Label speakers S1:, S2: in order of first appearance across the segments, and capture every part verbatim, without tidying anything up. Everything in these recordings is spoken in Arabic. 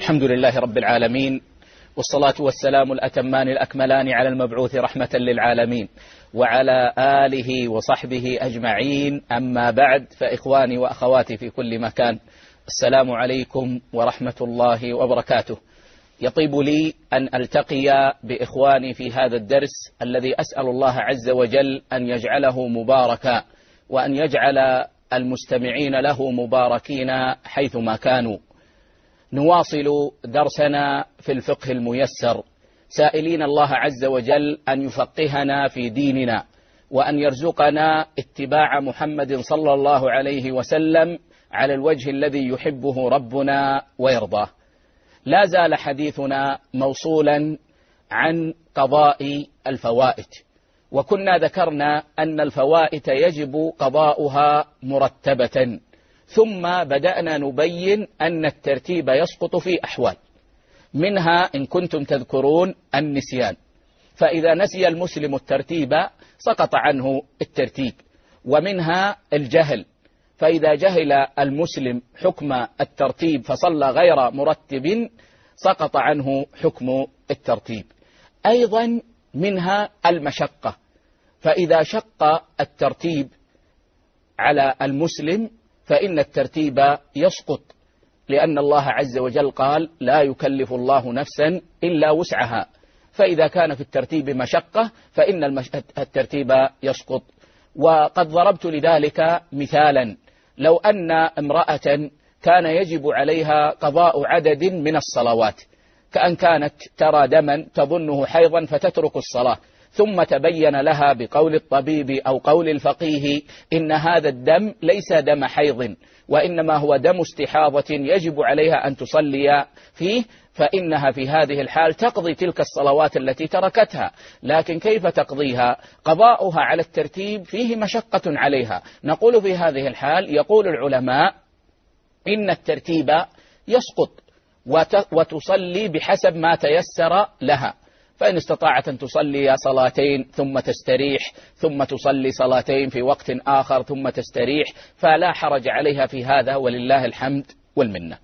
S1: الحمد لله رب العالمين، والصلاة والسلام الأتمان الأكملان على المبعوث رحمة للعالمين وعلى آله وصحبه أجمعين. أما بعد، فإخواني وأخواتي في كل مكان، السلام عليكم ورحمة الله وبركاته. يطيب لي أن ألتقي بإخواني في هذا الدرس الذي أسأل الله عز وجل أن يجعله مباركا، وأن يجعل المستمعين له مباركين حيثما كانوا. نواصل درسنا في الفقه الميسر، سائلين الله عز وجل أن يفقهنا في ديننا، وأن يرزقنا اتباع محمد صلى الله عليه وسلم على الوجه الذي يحبه ربنا ويرضاه. لا زال حديثنا موصولا عن قضاء الفوائت، وكنا ذكرنا أن الفوائت يجب قضاؤها مرتبة، ثم بدأنا نبين أن الترتيب يسقط في أحوال، منها إن كنتم تذكرون النسيان، فإذا نسي المسلم الترتيب سقط عنه الترتيب، ومنها الجهل، فإذا جهل المسلم حكم الترتيب فصلى غير مرتب سقط عنه حكم الترتيب. أيضا منها المشقة، فإذا شق الترتيب على المسلم فإن الترتيب يسقط، لأن الله عز وجل قال: لا يكلف الله نفسا إلا وسعها، فإذا كان في الترتيب مشقة فإن المش... الترتيب يسقط. وقد ضربت لذلك مثالا: لو أن امرأة كان يجب عليها قضاء عدد من الصلوات، كأن كانت ترى دما تظنه حيضا فتترك الصلاة، ثم تبين لها بقول الطبيب أو قول الفقيه إن هذا الدم ليس دم حيض، وإنما هو دم استحاضة يجب عليها أن تصلي فيه، فإنها في هذه الحال تقضي تلك الصلوات التي تركتها. لكن كيف تقضيها؟ قضاؤها على الترتيب فيه مشقة عليها. نقول في هذه الحال، يقول العلماء إن الترتيب يسقط وتصلي بحسب ما تيسر لها، فإن استطاعت أن تصلي صلاتين ثم تستريح، ثم تصلي صلاتين في وقت آخر ثم تستريح، فلا حرج عليها في هذا، ولله الحمد والمنة.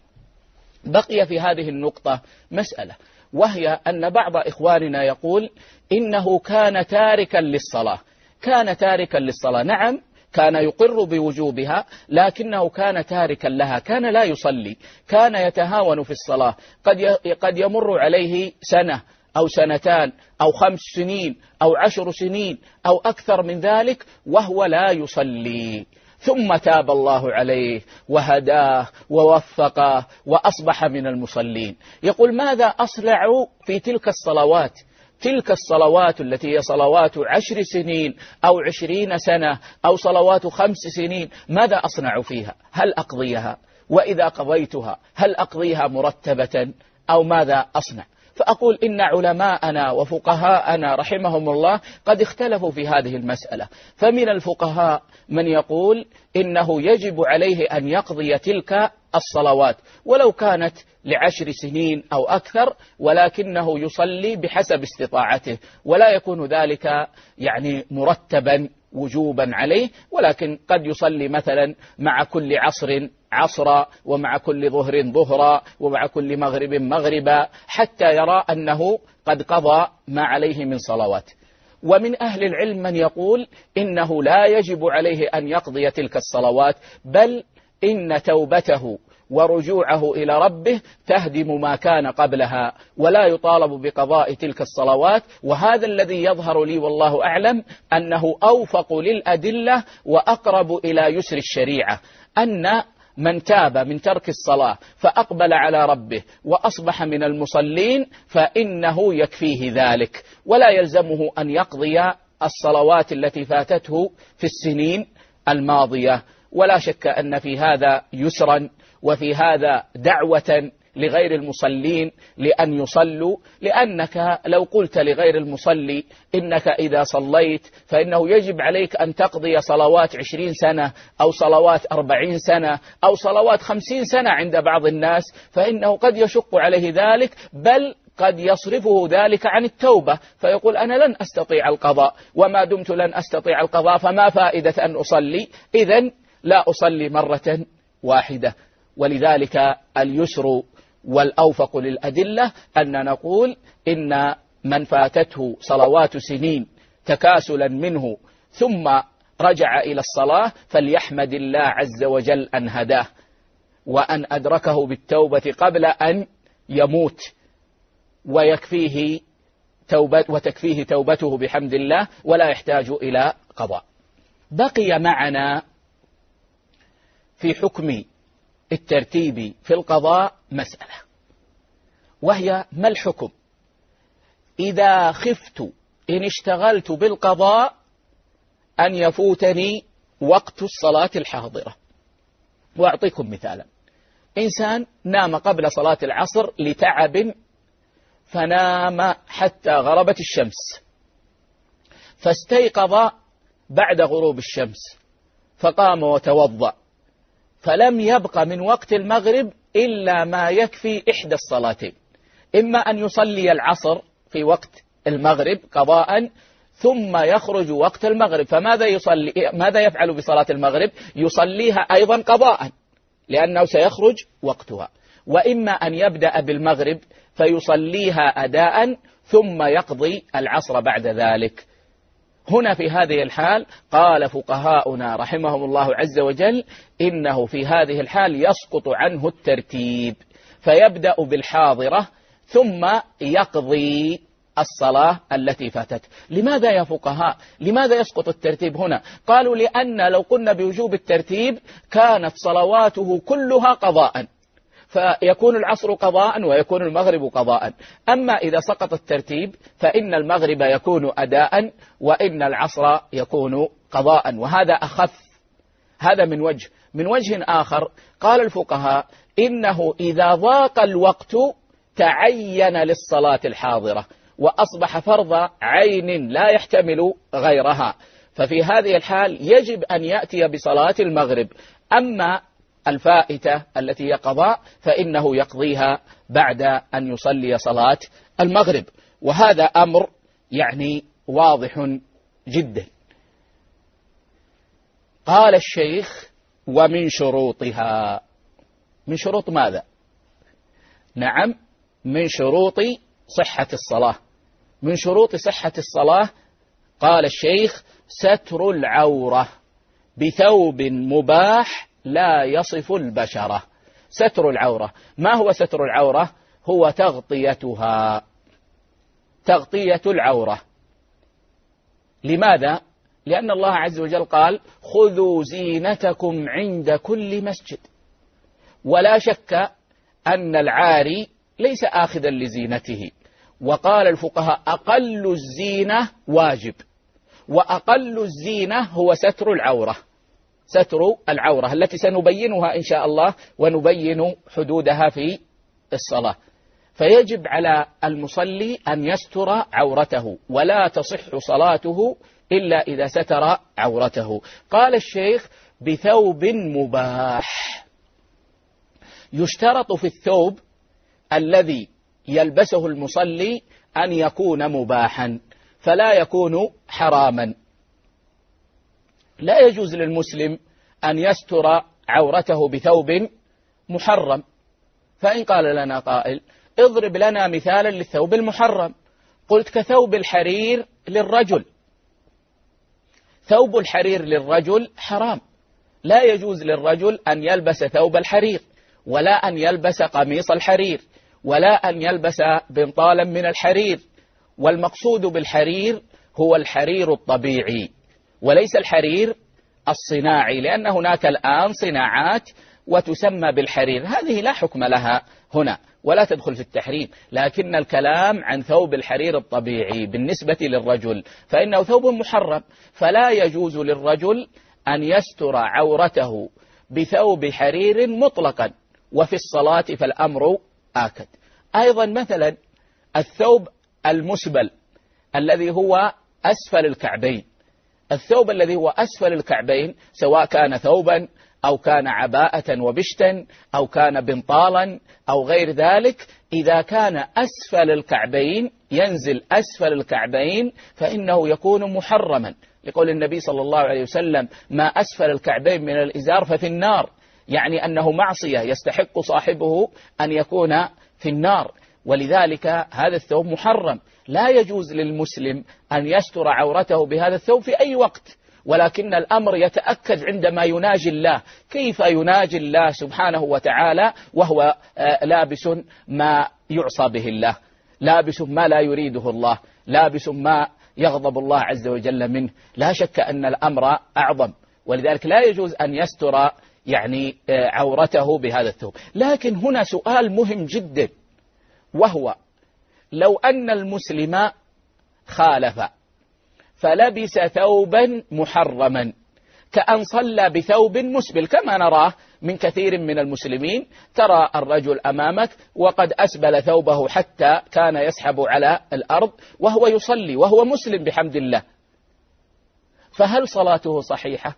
S1: بقي في هذه النقطة مسألة، وهي أن بعض إخواننا يقول إنه كان تاركا للصلاة. كان تاركا للصلاة، نعم، كان يقر بوجوبها، لكنه كان تاركا لها، كان لا يصلي، كان يتهاون في الصلاة، قد قد يمر عليه سنة أو سنتان أو خمس سنين أو عشر سنين أو أكثر من ذلك وهو لا يصلي، ثم تاب الله عليه وهداه ووفقه وأصبح من المصلين. يقول: ماذا أصنع في تلك الصلوات؟ تلك الصلوات التي هي صلوات عشر سنين أو عشرين سنة أو صلوات خمس سنين، ماذا أصنع فيها؟ هل أقضيها؟ وإذا قضيتها هل أقضيها مرتبة أو ماذا أصنع؟ فأقول إن علماءنا وفقهاءنا رحمهم الله قد اختلفوا في هذه المسألة. فمن الفقهاء من يقول إنه يجب عليه أن يقضي تلك الصلوات ولو كانت لعشر سنين أو أكثر، ولكنه يصلي بحسب استطاعته، ولا يكون ذلك يعني مرتبا وجوبا عليه، ولكن قد يصلي مثلا مع كل عصر عصرا، ومع كل ظهر ظهرا، ومع كل مغرب مغربا، حتى يرى أنه قد قضى ما عليه من صلوات. ومن أهل العلم من يقول إنه لا يجب عليه أن يقضي تلك الصلوات، بل إن توبته ورجوعه إلى ربه تهدم ما كان قبلها، ولا يطالب بقضاء تلك الصلوات. وهذا الذي يظهر لي والله أعلم أنه أوفق للأدلة وأقرب إلى يسر الشريعة، أن من تاب من ترك الصلاة فأقبل على ربه وأصبح من المصلين فإنه يكفيه ذلك، ولا يلزمه أن يقضي الصلوات التي فاتته في السنين الماضية. ولا شك أن في هذا يسرا، وفي هذا دعوة لغير المصلين لأن يصلوا، لأنك لو قلت لغير المصلي إنك إذا صليت فإنه يجب عليك أن تقضي صلوات عشرين سنة أو صلوات أربعين سنة أو صلوات خمسين سنة عند بعض الناس، فإنه قد يشق عليه ذلك، بل قد يصرفه ذلك عن التوبة، فيقول: أنا لن أستطيع القضاء، وما دمت لن أستطيع القضاء فما فائدة أن أصلي؟ إذن لا أصلي مرة واحدة. ولذلك اليسر والأوفق للأدلة أن نقول إن من فاتته صلوات سنين تكاسلا منه ثم رجع إلى الصلاة فليحمد الله عز وجل أن هداه وأن أدركه بالتوبة قبل أن يموت، ويكفيه توبة وتكفيه توبته بحمد الله ولا يحتاج إلى قضاء. بقي معنا في حكم الترتيب في القضاء مسألة، وهي ما الحكم إذا خفت إن اشتغلت بالقضاء أن يفوتني وقت الصلاة الحاضرة. وأعطيكم مثالا: إنسان نام قبل صلاة العصر لتعب فنام حتى غربت الشمس، فاستيقظ بعد غروب الشمس فقام وتوضأ، فلم يبق من وقت المغرب إلا ما يكفي إحدى الصلاتين، إما أن يصلي العصر في وقت المغرب قضاء ثم يخرج وقت المغرب، فماذا يصلي ماذا يفعل بصلاة المغرب؟ يصليها أيضا قضاء لأنه سيخرج وقتها، وإما أن يبدأ بالمغرب فيصليها أداء ثم يقضي العصر بعد ذلك. هنا في هذه الحال قال فقهاؤنا رحمهم الله عز وجل إنه في هذه الحال يسقط عنه الترتيب، فيبدأ بالحاضرة ثم يقضي الصلاة التي فاتت. لماذا يا فقهاء؟ لماذا يسقط الترتيب هنا؟ قالوا لأن لو قلنا بوجوب الترتيب كانت صلواته كلها قضاء، فيكون العصر قضاء ويكون المغرب قضاء. أما إذا سقط الترتيب فإن المغرب يكون أداء وإن العصر يكون قضاء، وهذا أخف. هذا من وجه. من وجه آخر قال الفقهاء إنه إذا ضاق الوقت تعين للصلاة الحاضرة وأصبح فرض عين لا يحتمل غيرها، ففي هذه الحال يجب أن يأتي بصلاة المغرب. أما الفائتة التي هي قضاء فإنه يقضيها بعد أن يصلي صلاة المغرب، وهذا أمر يعني واضح جدا. قال الشيخ: ومن شروطها. من شروط ماذا؟ نعم، من شروط صحة الصلاة. من شروط صحة الصلاة قال الشيخ: ستر العورة بثوب مباح لا يصف البشرة. ستر العورة، ما هو ستر العورة؟ هو تغطيتها، تغطية العورة. لماذا؟ لأن الله عز وجل قال: خذوا زينتكم عند كل مسجد. ولا شك أن العاري ليس آخذا لزينته، وقال الفقهاء: أقل الزينة واجب، وأقل الزينة هو ستر العورة. ستر العورة التي سنبينها إن شاء الله ونبين حدودها في الصلاة. فيجب على المصلي أن يستر عورته، ولا تصح صلاته إلا إذا ستر عورته. قال الشيخ: بثوب مباح. يشترط في الثوب الذي يلبسه المصلي أن يكون مباحا، فلا يكون حراما. لا يجوز للمسلم أن يستر عورته بثوب محرم. فإن قال لنا قائل: اضرب لنا مثالا للثوب المحرم، قلت: كثوب الحرير للرجل. ثوب الحرير للرجل حرام، لا يجوز للرجل أن يلبس ثوب الحرير، ولا أن يلبس قميص الحرير، ولا أن يلبس بنطالا من الحرير. والمقصود بالحرير هو الحرير الطبيعي وليس الحرير الصناعي، لأن هناك الآن صناعات وتسمى بالحرير، هذه لا حكم لها هنا ولا تدخل في التحريم، لكن الكلام عن ثوب الحرير الطبيعي بالنسبة للرجل فإنه ثوب محرم، فلا يجوز للرجل أن يستر عورته بثوب حرير مطلقا، وفي الصلاة فالأمر آكد. أيضا مثلا الثوب المسبل الذي هو أسفل الكعبين، الثوب الذي هو أسفل الكعبين سواء كان ثوبا أو كان عباءة وبشتا أو كان بنطالا أو غير ذلك، إذا كان أسفل الكعبين ينزل أسفل الكعبين فإنه يكون محرما، لقول النبي صلى الله عليه وسلم: ما أسفل الكعبين من الإزار ففي النار. يعني أنه معصية يستحق صاحبه أن يكون في النار. ولذلك هذا الثوب محرم، لا يجوز للمسلم أن يستر عورته بهذا الثوب في أي وقت، ولكن الأمر يتأكد عندما يناجي الله. كيف يناجي الله سبحانه وتعالى وهو لابس ما يعصى به الله، لابس ما لا يريده الله، لابس ما يغضب الله عز وجل منه؟ لا شك أن الأمر أعظم، ولذلك لا يجوز أن يستر يعني عورته بهذا الثوب. لكن هنا سؤال مهم جدا، وهو لو أن المسلم خالف فلبس ثوبا محرما، كأن صلى بثوب مسبل كما نراه من كثير من المسلمين. ترى الرجل أمامك وقد أسبل ثوبه حتى كان يسحب على الأرض وهو يصلي وهو مسلم بحمد الله، فهل صلاته صحيحة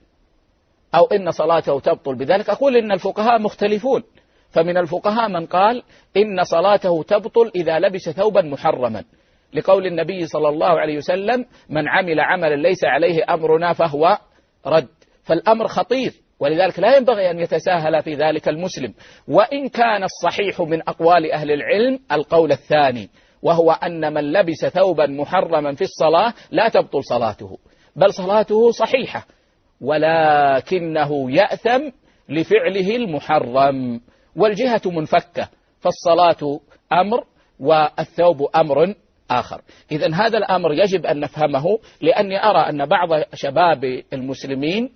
S1: أو إن صلاته تبطل بذلك؟ أقول إن الفقهاء مختلفون، فمن الفقهاء من قال إن صلاته تبطل إذا لبس ثوبا محرما، لقول النبي صلى الله عليه وسلم: من عمل عملا ليس عليه أمرنا فهو رد. فالأمر خطير، ولذلك لا ينبغي أن يتساهل في ذلك المسلم. وإن كان الصحيح من أقوال أهل العلم القول الثاني، وهو أن من لبس ثوبا محرما في الصلاة لا تبطل صلاته، بل صلاته صحيحة، ولكنه يأثم لفعله المحرم، والجهة منفكة، فالصلاة أمر والثوب أمر آخر. إذن هذا الأمر يجب أن نفهمه، لأني أرى أن بعض شباب المسلمين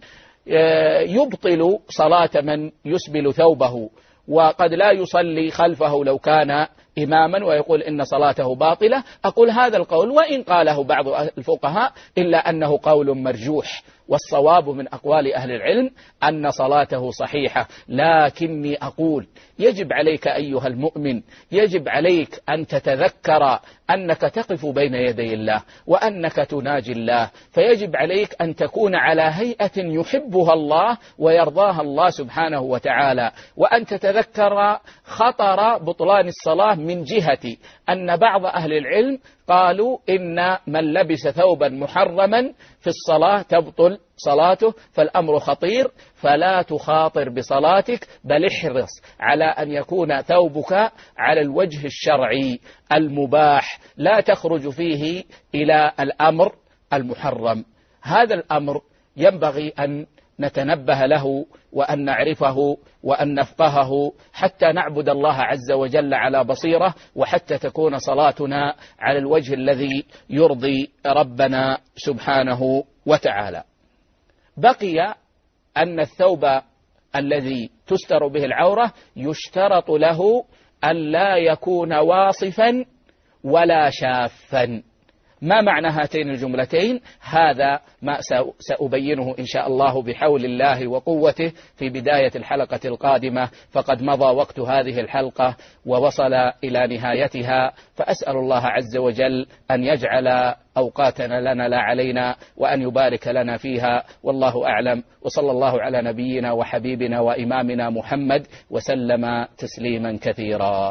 S1: يبطل صلاة من يسبل ثوبه، وقد لا يصلي خلفه لو كان إماما، ويقول إن صلاته باطلة. أقول هذا القول وإن قاله بعض الفقهاء إلا أنه قول مرجوح، والصواب من أقوال أهل العلم أن صلاته صحيحة. لكني أقول يجب عليك أيها المؤمن، يجب عليك أن تتذكر أنك تقف بين يدي الله وأنك تناجي الله، فيجب عليك أن تكون على هيئة يحبها الله ويرضاها الله سبحانه وتعالى، وأن تتذكر خطر بطلان الصلاة من جهة أن بعض أهل العلم قالوا إن من لبس ثوبا محرما في الصلاة تبطل صلاته، فالأمر خطير، فلا تخاطر بصلاتك، بل احرص على أن يكون ثوبك على الوجه الشرعي المباح، لا تخرج فيه إلى الأمر المحرم. هذا الأمر ينبغي أن نتنبه له وأن نعرفه وأن نفقهه، حتى نعبد الله عز وجل على بصيرة، وحتى تكون صلاتنا على الوجه الذي يرضي ربنا سبحانه وتعالى. بقي أن الثوب الذي تستر به العورة يشترط له أن لا يكون واصفا ولا شافا. ما معنى هاتين الجملتين؟ هذا ما سأبينه إن شاء الله بحول الله وقوته في بداية الحلقة القادمة، فقد مضى وقت هذه الحلقة ووصل إلى نهايتها، فأسأل الله عز وجل أن يجعل أوقاتنا لنا لا علينا، وأن يبارك لنا فيها، والله أعلم، وصلى الله على نبينا وحبيبنا وإمامنا محمد وسلم تسليما كثيرا.